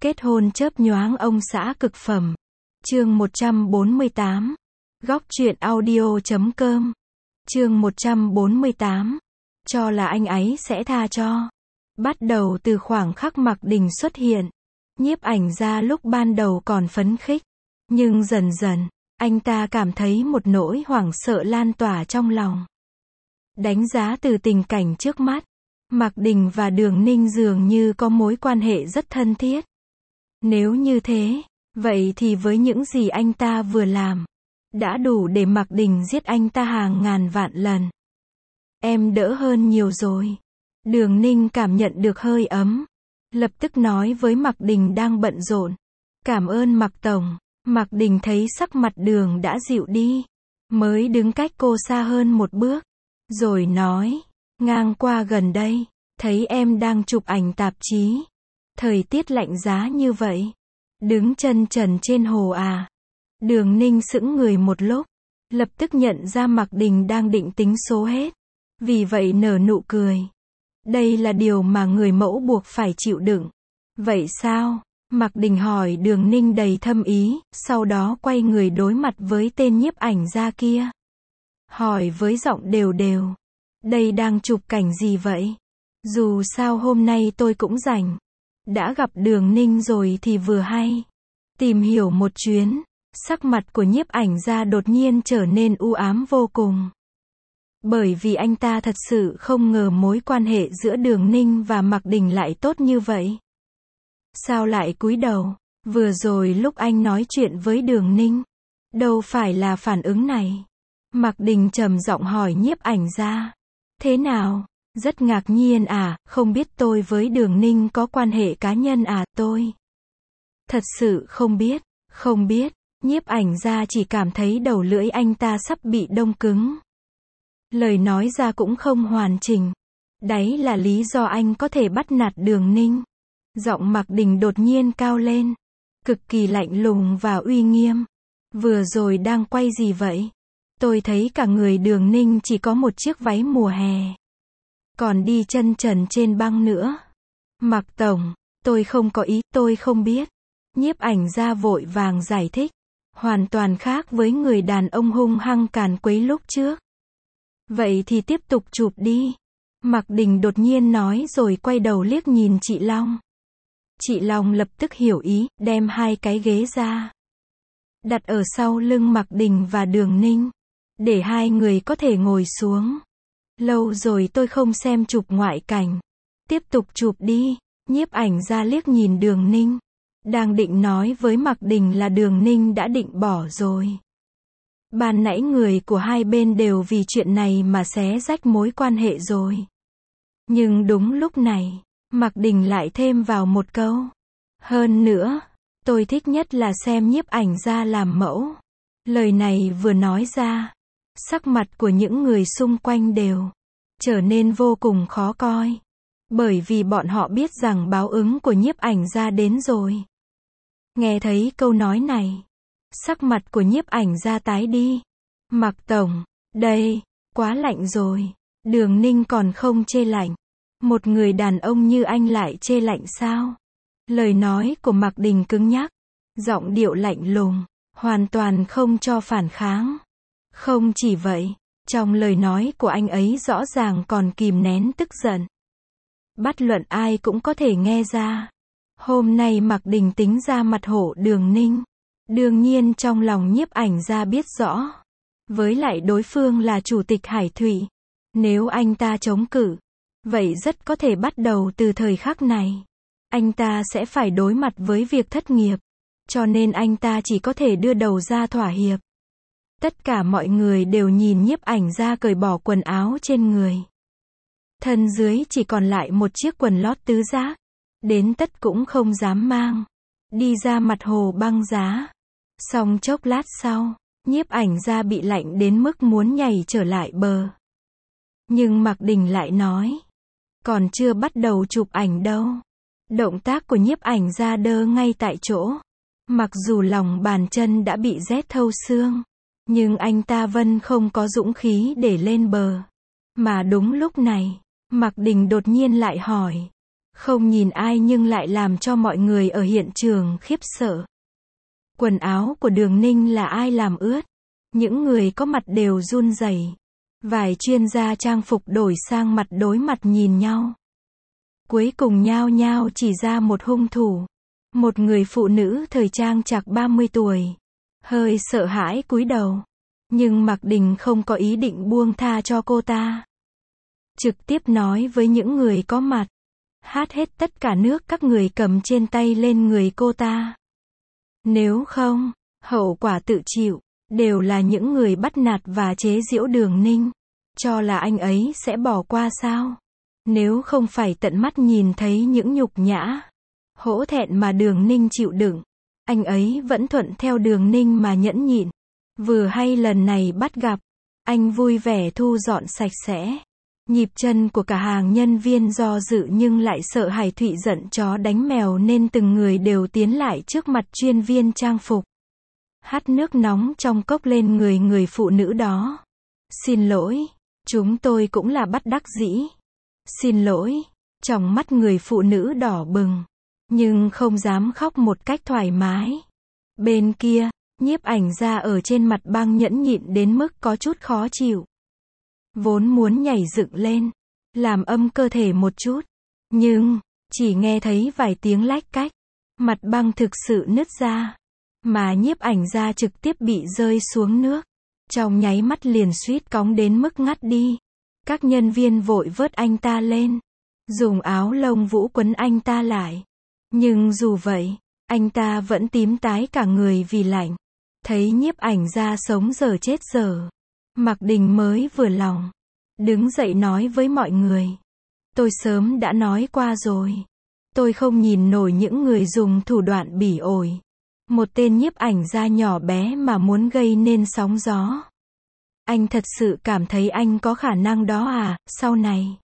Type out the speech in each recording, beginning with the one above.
Kết hôn chớp nhoáng ông xã cực phẩm. Chương 148. Góc truyện audio.com. Chương 148. Cho là anh ấy sẽ tha cho. Bắt đầu từ khoảng khắc Mạc Đình xuất hiện, nhiếp ảnh gia lúc ban đầu còn phấn khích, nhưng dần dần, anh ta cảm thấy một nỗi hoảng sợ lan tỏa trong lòng. Đánh giá từ tình cảnh trước mắt, Mạc Đình và Đường Ninh dường như có mối quan hệ rất thân thiết. Nếu như thế, vậy thì với những gì anh ta vừa làm, đã đủ để Mạc Đình giết anh ta hàng ngàn vạn lần. Em đỡ hơn nhiều rồi. Đường Ninh cảm nhận được hơi ấm, lập tức nói với Mạc Đình đang bận rộn. Cảm ơn Mạc Tổng. Mạc Đình thấy sắc mặt Đường đã dịu đi, mới đứng cách cô xa hơn một bước, rồi nói, ngang qua gần đây, thấy em đang chụp ảnh tạp chí. Thời tiết lạnh giá như vậy, đứng chân trần trên hồ à? Đường Ninh sững người một lúc, lập tức nhận ra Mạc Đình đang định tính số hết, vì vậy nở nụ cười. Đây là điều mà người mẫu buộc phải chịu đựng. Vậy sao? Mạc Đình hỏi Đường Ninh đầy thâm ý, sau đó quay người đối mặt với tên nhiếp ảnh gia kia. Hỏi với giọng đều đều. Đây đang chụp cảnh gì vậy? Dù sao hôm nay tôi cũng rảnh. Đã gặp Đường Ninh rồi thì vừa hay. Tìm hiểu một chuyến. Sắc mặt của nhiếp ảnh gia đột nhiên trở nên u ám vô cùng. Bởi vì anh ta thật sự không ngờ mối quan hệ giữa Đường Ninh và Mạc Đình lại tốt như vậy. Sao lại cúi đầu? Vừa rồi lúc anh nói chuyện với Đường Ninh, đâu phải là phản ứng này. Mạc Đình trầm giọng hỏi nhiếp ảnh gia. Thế nào? Rất ngạc nhiên à, không biết tôi với Đường Ninh có quan hệ cá nhân à, tôi thật sự không biết, không biết. Nhiếp ảnh gia chỉ cảm thấy đầu lưỡi anh ta sắp bị đông cứng. Lời nói ra cũng không hoàn chỉnh. Đấy là lý do anh có thể bắt nạt Đường Ninh. Giọng Mạc Đình đột nhiên cao lên, cực kỳ lạnh lùng và uy nghiêm. Vừa rồi đang quay gì vậy? Tôi thấy cả người Đường Ninh chỉ có một chiếc váy mùa hè, còn đi chân trần trên băng nữa. Mạc Tổng, tôi không có ý, tôi không biết. Nhiếp ảnh gia vội vàng giải thích, hoàn toàn khác với người đàn ông hung hăng càn quấy lúc trước. Vậy thì tiếp tục chụp đi. Mạc Đình đột nhiên nói rồi quay đầu liếc nhìn chị Long. Chị Long lập tức hiểu ý, đem hai cái ghế ra, đặt ở sau lưng Mạc Đình và Đường Ninh, để hai người có thể ngồi xuống. Lâu rồi tôi không xem chụp ngoại cảnh. Tiếp tục chụp đi. Nhiếp ảnh gia liếc nhìn Đường Ninh, đang định nói với Mạc Đình là Đường Ninh đã định bỏ rồi. Ban nãy người của hai bên đều vì chuyện này mà xé rách mối quan hệ rồi. Nhưng đúng lúc này, Mạc Đình lại thêm vào một câu. Hơn nữa, tôi thích nhất là xem nhiếp ảnh gia làm mẫu. Lời này vừa nói ra, sắc mặt của những người xung quanh đều trở nên vô cùng khó coi. Bởi vì bọn họ biết rằng báo ứng của nhiếp ảnh gia đến rồi. Nghe thấy câu nói này, sắc mặt của nhiếp ảnh gia tái đi. Mạc Tổng, đây, quá lạnh rồi. Đường Ninh còn không chê lạnh. Một người đàn ông như anh lại chê lạnh sao? Lời nói của Mạc Đình cứng nhắc, giọng điệu lạnh lùng, hoàn toàn không cho phản kháng. Không chỉ vậy, trong lời nói của anh ấy rõ ràng còn kìm nén tức giận. Bất luận ai cũng có thể nghe ra. Hôm nay Mạc Đình tính ra mặt hổ Đường Ninh. Đương nhiên trong lòng nhiếp ảnh gia biết rõ. Với lại đối phương là chủ tịch Hải Thụy. Nếu anh ta chống cự, vậy rất có thể bắt đầu từ thời khắc này, anh ta sẽ phải đối mặt với việc thất nghiệp. Cho nên anh ta chỉ có thể đưa đầu ra thỏa hiệp. Tất cả mọi người đều nhìn nhiếp ảnh gia cởi bỏ quần áo trên người. Thân dưới chỉ còn lại một chiếc quần lót tứ giác. Đến tất cũng không dám mang. Đi ra mặt hồ băng giá. Xong chốc lát sau, nhiếp ảnh gia bị lạnh đến mức muốn nhảy trở lại bờ. Nhưng Mạc Đình lại nói, còn chưa bắt đầu chụp ảnh đâu. Động tác của nhiếp ảnh gia đơ ngay tại chỗ. Mặc dù lòng bàn chân đã bị rét thâu xương, nhưng anh ta vẫn không có dũng khí để lên bờ. Mà đúng lúc này, Mạc Đình đột nhiên lại hỏi, Không nhìn ai nhưng lại làm cho mọi người ở hiện trường khiếp sợ. Quần áo của Đường Ninh là ai làm ướt? Những người có mặt đều run rẩy. Vài chuyên gia trang phục đổi sang mặt đối mặt nhìn nhau. Cuối cùng nhao nhao chỉ ra một hung thủ. Một người phụ nữ thời trang chạc 30 tuổi. Hơi sợ hãi cúi đầu. Nhưng Mạc Đình không có ý định buông tha cho cô ta. Trực tiếp nói với những người có mặt. Hát hết tất cả nước các người cầm trên tay lên người cô ta. Nếu không, hậu quả tự chịu. Đều là những người bắt nạt và chế giễu Đường Ninh. Cho là anh ấy sẽ bỏ qua sao? Nếu không phải tận mắt nhìn thấy những nhục nhã, hổ thẹn mà Đường Ninh chịu đựng, anh ấy vẫn thuận theo Đường Ninh mà nhẫn nhịn. Vừa hay lần này bắt gặp, anh vui vẻ thu dọn sạch sẽ. Nhịp chân của cả hàng nhân viên do dự nhưng lại sợ Hải Thụy giận chó đánh mèo nên từng người đều tiến lại trước mặt chuyên viên trang phục. Hắt nước nóng trong cốc lên người người phụ nữ đó. Xin lỗi, chúng tôi cũng là bất đắc dĩ. Xin lỗi, trong mắt người phụ nữ đỏ bừng, nhưng không dám khóc một cách thoải mái. Bên kia, nhiếp ảnh gia ở trên mặt băng nhẫn nhịn đến mức có chút khó chịu. Vốn muốn nhảy dựng lên, làm âm cơ thể một chút, nhưng, chỉ nghe thấy vài tiếng lách cách, mặt băng thực sự nứt ra, mà nhiếp ảnh gia trực tiếp bị rơi xuống nước. Trong nháy mắt liền suýt cóng đến mức ngắt đi. Các nhân viên vội vớt anh ta lên, dùng áo lông vũ quấn anh ta lại. Nhưng dù vậy, anh ta vẫn tím tái cả người vì lạnh. Thấy nhiếp ảnh gia sống dở chết dở, Mạc Đình mới vừa lòng, đứng dậy nói với mọi người. Tôi sớm đã nói qua rồi. Tôi không nhìn nổi những người dùng thủ đoạn bỉ ổi. Một tên nhiếp ảnh gia nhỏ bé mà muốn gây nên sóng gió. Anh thật sự cảm thấy anh có khả năng đó à? Sau này,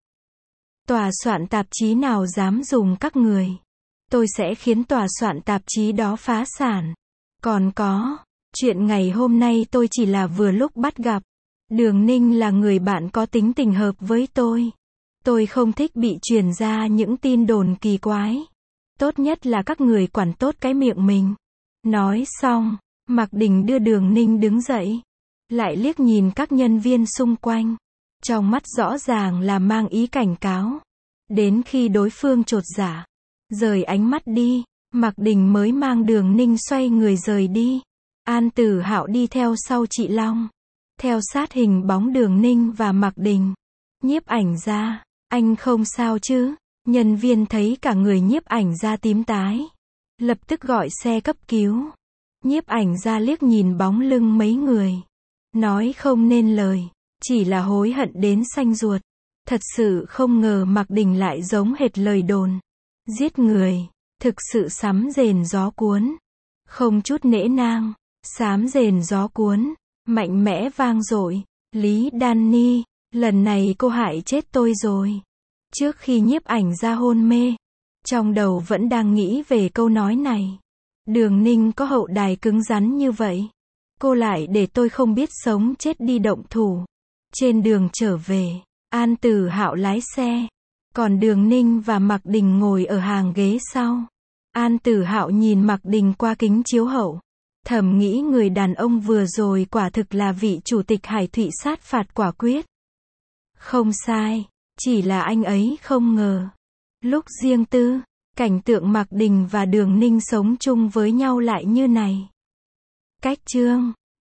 tòa soạn tạp chí nào dám dùng các người, tôi sẽ khiến tòa soạn tạp chí đó phá sản. Còn có, chuyện ngày hôm nay tôi chỉ là vừa lúc bắt gặp. Đường Ninh là người bạn có tính tình hợp với tôi. Tôi không thích bị truyền ra những tin đồn kỳ quái. Tốt nhất là các người quản tốt cái miệng mình. Nói xong, Mạc Đình đưa Đường Ninh đứng dậy. Lại liếc nhìn các nhân viên xung quanh. Trong mắt rõ ràng là mang ý cảnh cáo. Đến khi đối phương chột dạ, rời ánh mắt đi, Mạc Đình mới mang Đường Ninh xoay người rời đi. An Tử Hạo đi theo sau chị Long. Theo sát hình bóng Đường Ninh và Mạc Đình. Nhiếp ảnh gia, anh không sao chứ? Nhân viên thấy cả người nhiếp ảnh gia tím tái, lập tức gọi xe cấp cứu. Nhiếp ảnh gia liếc nhìn bóng lưng mấy người, nói không nên lời, chỉ là hối hận đến xanh ruột. Thật sự không ngờ Mạc Đình lại giống hệt lời đồn. Giết người, thực sự sấm rền gió cuốn. Không chút nể nang, sấm rền gió cuốn, mạnh mẽ vang dội. Lý Đan Ni, lần này cô hại chết tôi rồi. Trước khi nhiếp ảnh gia hôn mê, trong đầu vẫn đang nghĩ về câu nói này. Đường Ninh có hậu đài cứng rắn như vậy, cô lại để tôi không biết sống chết đi động thủ. Trên đường trở về, An Tử Hạo lái xe, còn Đường Ninh và Mạc Đình ngồi ở hàng ghế sau. An Tử Hạo nhìn Mạc Đình qua kính chiếu hậu, thầm nghĩ người đàn ông vừa rồi quả thực là vị chủ tịch Hải Thụy sát phạt quả quyết. Không sai, chỉ là anh ấy không ngờ. Lúc riêng tư, cảnh tượng Mạc Đình và Đường Ninh sống chung với nhau lại như này. Cách chương